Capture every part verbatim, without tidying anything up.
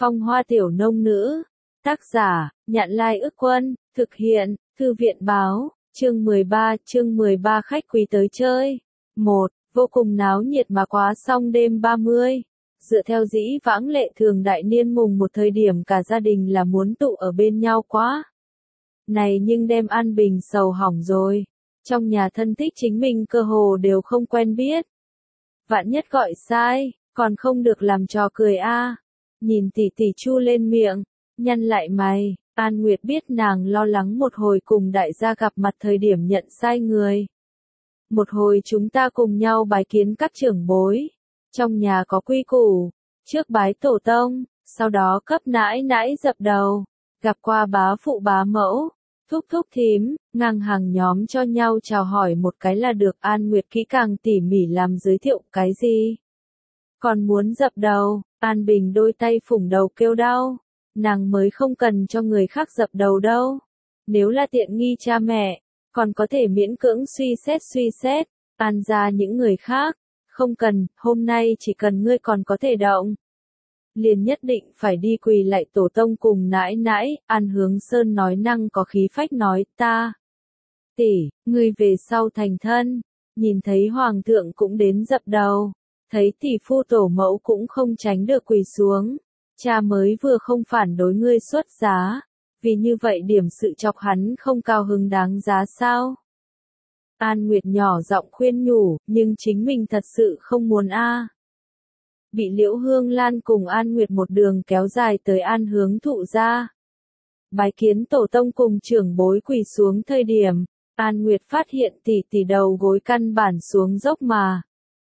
Phong Hoa Tiểu Nông Nữ. Tác giả, Nhạn Lai Ức Quân, thực hiện, Thư viện Báo, chương mười ba, chương mười ba khách quý tới chơi. một. Vô cùng náo nhiệt mà quá xong đêm ba mươi. Dựa theo dĩ vãng lệ thường đại niên mùng một thời điểm cả gia đình là muốn tụ ở bên nhau quá. Này nhưng đem An Bình sầu hỏng rồi. Trong nhà thân thích chính mình cơ hồ đều không quen biết. Vạn nhất gọi sai, còn không được làm trò cười a. Nhìn tỷ tỷ chu lên miệng, nhăn lại mày, An Nguyệt biết nàng lo lắng một hồi cùng đại gia gặp mặt thời điểm nhận sai người. Một hồi chúng ta cùng nhau bái kiến các trưởng bối. Trong nhà có quy củ, trước bái tổ tông, sau đó cấp nãi nãi dập đầu, gặp qua bá phụ bá mẫu, thúc thúc thím, ngang hàng nhóm cho nhau chào hỏi một cái là được. An Nguyệt kỹ càng tỉ mỉ làm giới thiệu cái gì. Còn muốn dập đầu, An Bình đôi tay phủng đầu kêu đau, nàng mới không cần cho người khác dập đầu đâu. Nếu là tiện nghi cha mẹ, còn có thể miễn cưỡng suy xét suy xét, An ra những người khác, không cần, hôm nay chỉ cần ngươi còn có thể động. Liền nhất định phải đi quỳ lại tổ tông cùng nãi nãi. An Hướng Sơn nói năng có khí phách nói, ta, tỷ, ngươi về sau thành thân, nhìn thấy hoàng thượng cũng đến dập đầu, thấy tỷ phu tổ mẫu cũng không tránh được quỳ xuống, cha mới vừa không phản đối ngươi xuất giá, vì như vậy điểm sự chọc hắn không cao hứng đáng giá sao? An Nguyệt nhỏ giọng khuyên nhủ, nhưng chính mình thật sự không muốn a. Bị Liễu Hương Lan cùng An Nguyệt một đường kéo dài tới An Hướng Thụ ra. Bái kiến tổ tông cùng trưởng bối quỳ xuống thời điểm, An Nguyệt phát hiện tỷ tỷ đầu gối căn bản xuống dốc mà.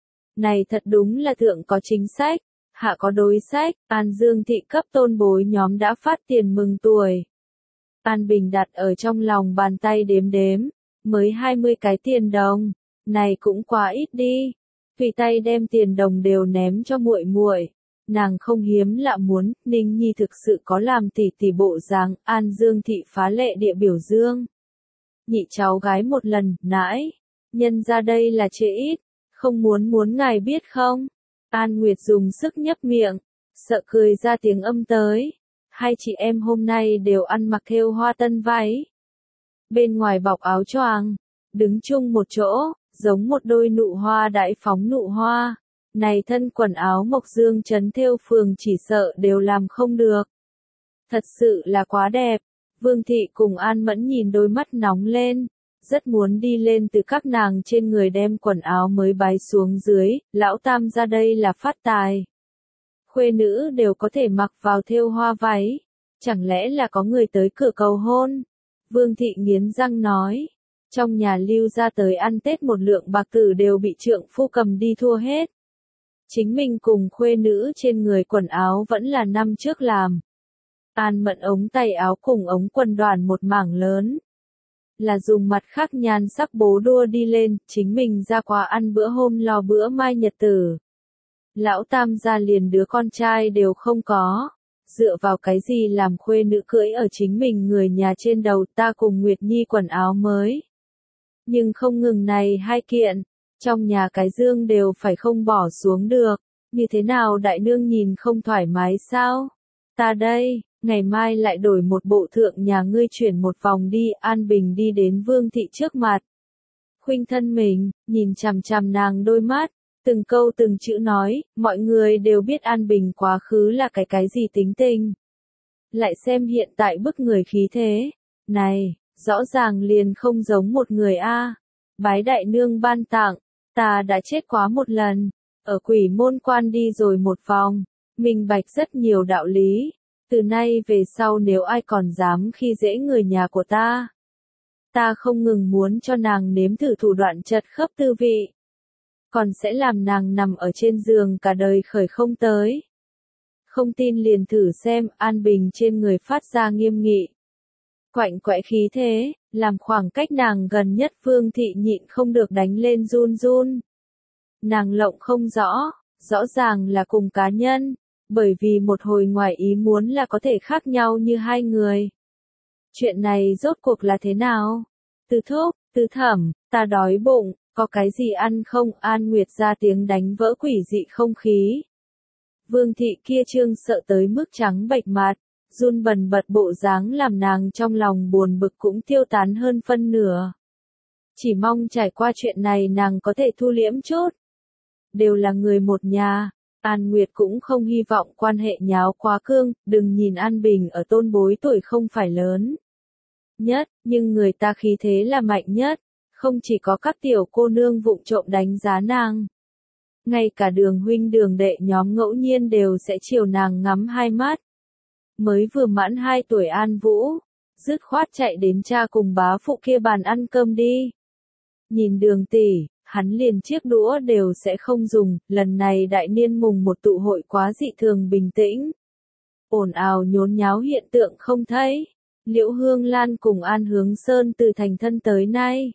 Này thật đúng là thượng có chính sách, hạ có đối sách. An Dương thị cấp tôn bối nhóm đã phát tiền mừng tuổi. An Bình đặt ở trong lòng bàn tay đếm đếm, mới hai mươi cái tiền đồng, này cũng quá ít đi. Tùy tay đem tiền đồng đều ném cho muội muội. Nàng không hiếm lạ muốn, Ninh Nhi thực sự có làm tỷ tỷ bộ dáng. An Dương thị phá lệ địa biểu dương. Nhị cháu gái một lần, nãi, nhân ra đây là chê ít, không muốn muốn ngài biết không? An Nguyệt dùng sức nhấp miệng, sợ cười ra tiếng âm tới. Hai chị em hôm nay đều ăn mặc thêu hoa tân váy. Bên ngoài bọc áo choàng, đứng chung một chỗ, giống một đôi nụ hoa đại phóng nụ hoa. Này thân quần áo mộc dương trấn thêu phường chỉ sợ đều làm không được. Thật sự là quá đẹp. Vương thị cùng An Mẫn nhìn đôi mắt nóng lên, rất muốn đi lên từ các nàng trên người đem quần áo mới bái xuống dưới. Lão tam ra đây là phát tài. Khuê nữ đều có thể mặc vào thêu hoa váy, chẳng lẽ là có người tới cửa cầu hôn? Vương thị nghiến răng nói, trong nhà lưu ra tới ăn Tết một lượng bạc tử đều bị trượng phu cầm đi thua hết. Chính mình cùng khuê nữ trên người quần áo vẫn là năm trước làm. An Mẫn ống tay áo cùng ống quần đoàn một mảng lớn. Là dùng mặt khác nhan sắc bố đua đi lên, chính mình ra qua ăn bữa hôm lo bữa mai nhật tử. Lão tam gia liền đứa con trai đều không có. Dựa vào cái gì làm khuê nữ cưỡi ở chính mình người nhà trên đầu. Ta cùng Nguyệt Nhi quần áo mới. Nhưng không ngừng này hai kiện, trong nhà cái dương đều phải không bỏ xuống được. Như thế nào đại nương nhìn không thoải mái sao? Ta đây, ngày mai lại đổi một bộ thượng nhà ngươi chuyển một vòng đi. An Bình đi đến Vương thị trước mặt. Khuynh thân mình, nhìn chằm chằm nàng đôi mắt. Từng câu từng chữ nói, mọi người đều biết An Bình quá khứ là cái cái gì tính tình. Lại xem hiện tại bức người khí thế. Này, rõ ràng liền không giống một người a. Bái đại nương ban tặng, ta đã chết quá một lần, ở quỷ môn quan đi rồi một vòng, minh bạch rất nhiều đạo lý. Từ nay về sau nếu ai còn dám khi dễ người nhà của ta, ta không ngừng muốn cho nàng nếm thử thủ đoạn chật khớp tư vị. Còn sẽ làm nàng nằm ở trên giường cả đời khởi không tới. Không tin liền thử xem. An Bình trên người phát ra nghiêm nghị. Quạnh quẽ khí thế, làm khoảng cách nàng gần nhất Vương thị nhịn không được đánh lên run run. Nàng lộng không rõ, rõ ràng là cùng cá nhân, bởi vì một hồi ngoài ý muốn là có thể khác nhau như hai người. Chuyện này rốt cuộc là thế nào? Từ thúc, từ thẩm, ta đói bụng. Có cái gì ăn không? An Nguyệt ra tiếng đánh vỡ quỷ dị không khí. Vương thị kia trương sợ tới mức trắng bệch mặt, run bần bật bộ dáng làm nàng trong lòng buồn bực cũng tiêu tán hơn phân nửa. Chỉ mong trải qua chuyện này nàng có thể thu liễm chút. Đều là người một nhà, An Nguyệt cũng không hy vọng quan hệ nháo quá cương, đừng nhìn An Bình ở tôn bối tuổi không phải lớn nhất, nhưng người ta khí thế là mạnh nhất, không chỉ có các tiểu cô nương vụng trộm đánh giá nàng. Ngay cả đường huynh đường đệ nhóm ngẫu nhiên đều sẽ chiều nàng ngắm hai mắt. Mới vừa mãn hai tuổi An Vũ, dứt khoát chạy đến cha cùng bá phụ kia bàn ăn cơm đi. Nhìn đường tỷ, hắn liền chiếc đũa đều sẽ không dùng, lần này đại niên mùng một tụ hội quá dị thường bình tĩnh. Ồn ào nhốn nháo hiện tượng không thấy. Liễu Hương Lan cùng An Hướng Sơn từ thành thân tới nay.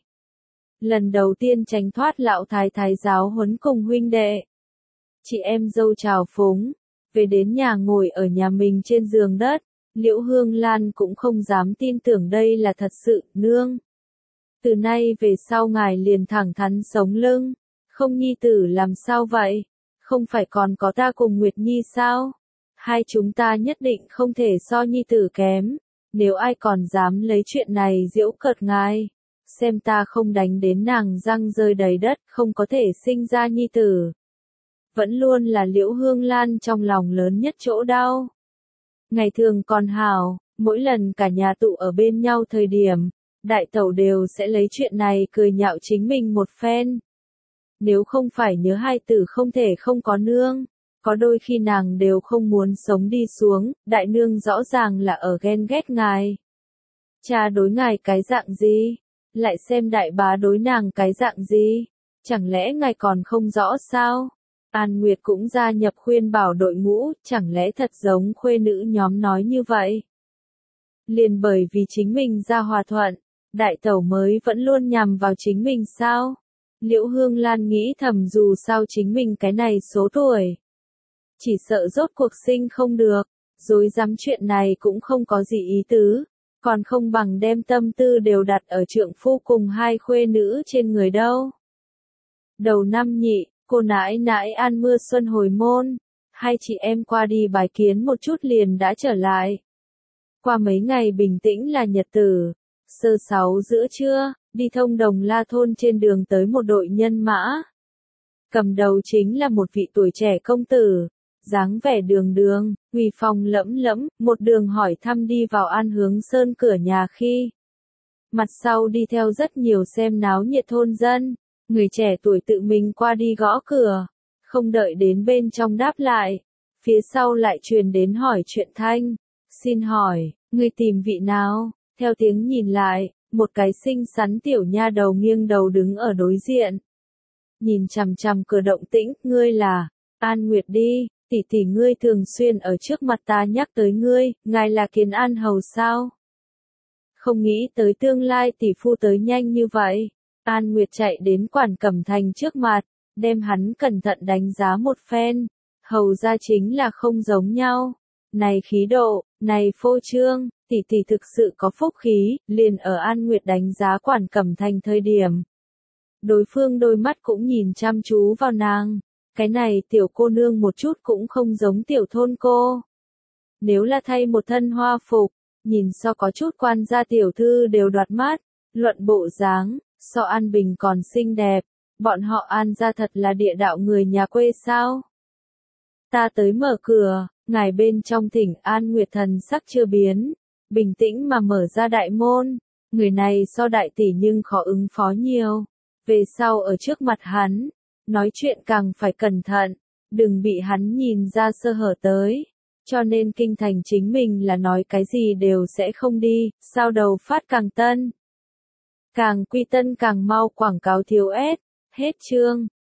Lần đầu tiên tránh thoát lão thái thái giáo huấn cùng huynh đệ. Chị em dâu chào phúng, về đến nhà ngồi ở nhà mình trên giường đất, Liễu Hương Lan cũng không dám tin tưởng đây là thật sự, nương. Từ nay về sau ngài liền thẳng thắn sống lưng, không nhi tử làm sao vậy, không phải còn có ta cùng Nguyệt Nhi sao, hai chúng ta nhất định không thể so nhi tử kém, nếu ai còn dám lấy chuyện này giễu cợt ngài, xem ta không đánh đến nàng răng rơi đầy đất, không có thể sinh ra nhi tử. Vẫn luôn là Liễu Hương Lan trong lòng lớn nhất chỗ đau. Ngày thường còn hào, mỗi lần cả nhà tụ ở bên nhau thời điểm, đại tẩu đều sẽ lấy chuyện này cười nhạo chính mình một phen. Nếu không phải nhớ hai tử không thể không có nương, có đôi khi nàng đều không muốn sống đi xuống, đại nương rõ ràng là ở ghen ghét ngài. Cha đối ngài cái dạng gì? Lại xem đại bá đối nàng cái dạng gì? Chẳng lẽ ngài còn không rõ sao? An Nguyệt cũng gia nhập khuyên bảo đội ngũ, chẳng lẽ thật giống khuê nữ nhóm nói như vậy? Liền bởi vì chính mình ra hòa thuận, đại tẩu mới vẫn luôn nhằm vào chính mình sao? Liễu Hương Lan nghĩ thầm dù sao chính mình cái này số tuổi. Chỉ sợ rốt cuộc sinh không được, dối dám chuyện này cũng không có gì ý tứ, còn không bằng đem tâm tư đều đặt ở trượng phu cùng hai khuê nữ trên người đâu. Đầu năm nhị, cô nãi nãi An Mưa Xuân hồi môn, hai chị em qua đi bài kiến một chút liền đã trở lại. Qua mấy ngày bình tĩnh là nhật tử, sơ sáu giữa trưa, đi thông Đồng La thôn trên đường tới một đội nhân mã. Cầm đầu chính là một vị tuổi trẻ công tử, dáng vẻ đường đường, uy phong lẫm lẫm, một đường hỏi thăm đi vào An Hướng Sơn cửa nhà khi. Mặt sau đi theo rất nhiều xem náo nhiệt thôn dân, người trẻ tuổi tự mình qua đi gõ cửa, không đợi đến bên trong đáp lại, phía sau lại truyền đến hỏi chuyện thanh, xin hỏi, người tìm vị nào, theo tiếng nhìn lại, một cái xinh xắn tiểu nha đầu nghiêng đầu đứng ở đối diện. Nhìn chằm chằm cửa động tĩnh, ngươi là, An Nguyệt đi, tỷ tỷ ngươi thường xuyên ở trước mặt ta nhắc tới ngươi, ngài là Kiến An hầu sao? Không nghĩ tới tương lai tỷ phu tới nhanh như vậy. An Nguyệt chạy đến Quản Cẩm Thành trước mặt, đem hắn cẩn thận đánh giá một phen, hầu ra chính là không giống nhau. Này khí độ, này phô trương, tỷ tỷ thực sự có phúc khí, liền ở An Nguyệt đánh giá Quản Cẩm Thành thời điểm. Đối phương đôi mắt cũng nhìn chăm chú vào nàng, cái này tiểu cô nương một chút cũng không giống tiểu thôn cô. Nếu là thay một thân hoa phục, nhìn so có chút quan gia tiểu thư đều đoạt mắt, luận bộ dáng, so An Bình còn xinh đẹp, bọn họ An gia thật là địa đạo người nhà quê sao? Ta tới mở cửa, ngài bên trong thỉnh An Nguyệt thần sắc chưa biến, bình tĩnh mà mở ra đại môn, người này so đại tỷ nhưng khó ứng phó nhiều, về sau ở trước mặt hắn, nói chuyện càng phải cẩn thận, đừng bị hắn nhìn ra sơ hở tới, cho nên kinh thành chính mình là nói cái gì đều sẽ không đi, sao đầu phát càng tân. Càng quy tân càng mau quảng cáo thiếu ép, hết chương.